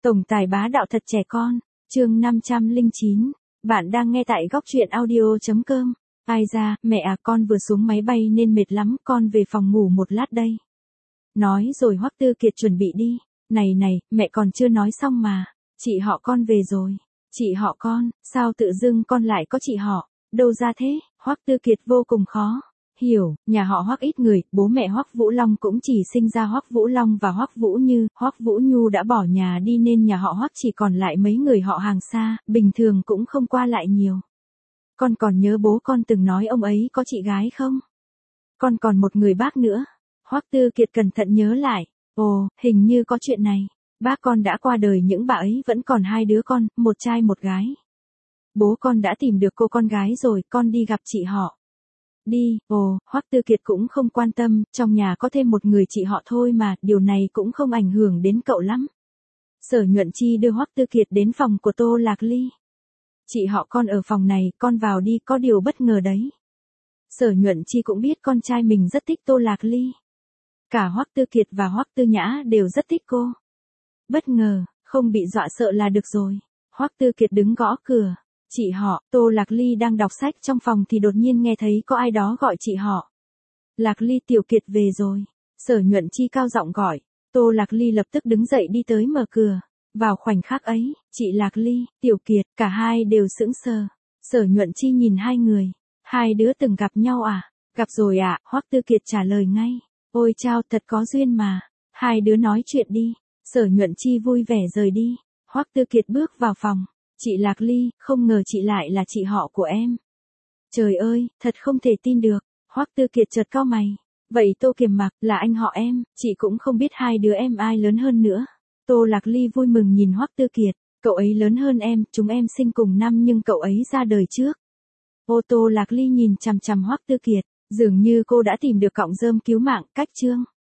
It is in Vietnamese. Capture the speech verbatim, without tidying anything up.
Tổng tài bá đạo thật trẻ con, chương năm trăm lẻ chín, bạn đang nghe tại góc truyện audio chấm com. Ai ra, mẹ à, con vừa xuống máy bay nên mệt lắm, con về phòng ngủ một lát đây. Nói rồi Hoắc Tư Kiệt chuẩn bị đi. Này này, mẹ còn chưa nói xong mà, chị họ con về rồi. Chị họ con, sao tự dưng con lại có chị họ, đâu ra thế? Hoắc Tư Kiệt vô cùng khó hiểu, nhà họ Hoắc ít người, bố mẹ Hoắc Vũ Long cũng chỉ sinh ra Hoắc Vũ Long và Hoắc Vũ Như, Hoắc Vũ Nhu đã bỏ nhà đi nên nhà họ Hoắc chỉ còn lại mấy người họ hàng xa, bình thường cũng không qua lại nhiều. Con còn nhớ bố con từng nói ông ấy có chị gái không? Con còn một người bác nữa. Hoắc Tư Kiệt cẩn thận nhớ lại, ồ, hình như có chuyện này. Bác con đã qua đời những bà ấy vẫn còn hai đứa con, một trai một gái. Bố con đã tìm được cô con gái rồi, con đi gặp chị họ. Đi, ồ, Hoắc Tư Kiệt cũng không quan tâm, trong nhà có thêm một người chị họ thôi mà, điều này cũng không ảnh hưởng đến cậu lắm. Sở Nhuận Chi đưa Hoắc Tư Kiệt đến phòng của Tô Lạc Ly. Chị họ con ở phòng này, con vào đi, có điều bất ngờ đấy. Sở Nhuận Chi cũng biết con trai mình rất thích Tô Lạc Ly. Cả Hoắc Tư Kiệt và Hoắc Tư Nhã đều rất thích cô. Bất ngờ, không bị dọa sợ là được rồi. Hoắc Tư Kiệt đứng gõ cửa. Chị họ, Tô Lạc Ly đang đọc sách trong phòng thì đột nhiên nghe thấy có ai đó gọi chị họ. Lạc Ly Tiểu Kiệt về rồi. Sở Nhuận Chi cao giọng gọi. Tô Lạc Ly lập tức đứng dậy đi tới mở cửa. Vào khoảnh khắc ấy, chị Lạc Ly, Tiểu Kiệt, cả hai đều sững sờ. Sở Nhuận Chi nhìn hai người. Hai đứa từng gặp nhau à? Gặp rồi ạ, à? Hoắc Tư Kiệt trả lời ngay. Ôi chao, thật có duyên mà. Hai đứa nói chuyện đi. Sở Nhuận Chi vui vẻ rời đi. Hoắc Tư Kiệt bước vào phòng. Chị Lạc Ly, không ngờ chị lại là chị họ của em. Trời ơi, thật không thể tin được. Hoắc Tư Kiệt chợt cau mày. Vậy Tô Kiềm Mặc là anh họ em, chị cũng không biết hai đứa em ai lớn hơn nữa. Tô Lạc Ly vui mừng nhìn Hoắc Tư Kiệt. Cậu ấy lớn hơn em, chúng em sinh cùng năm nhưng cậu ấy ra đời trước. Ô Tô Lạc Ly nhìn chằm chằm Hoắc Tư Kiệt, dường như cô đã tìm được cọng rơm cứu mạng, cách chương.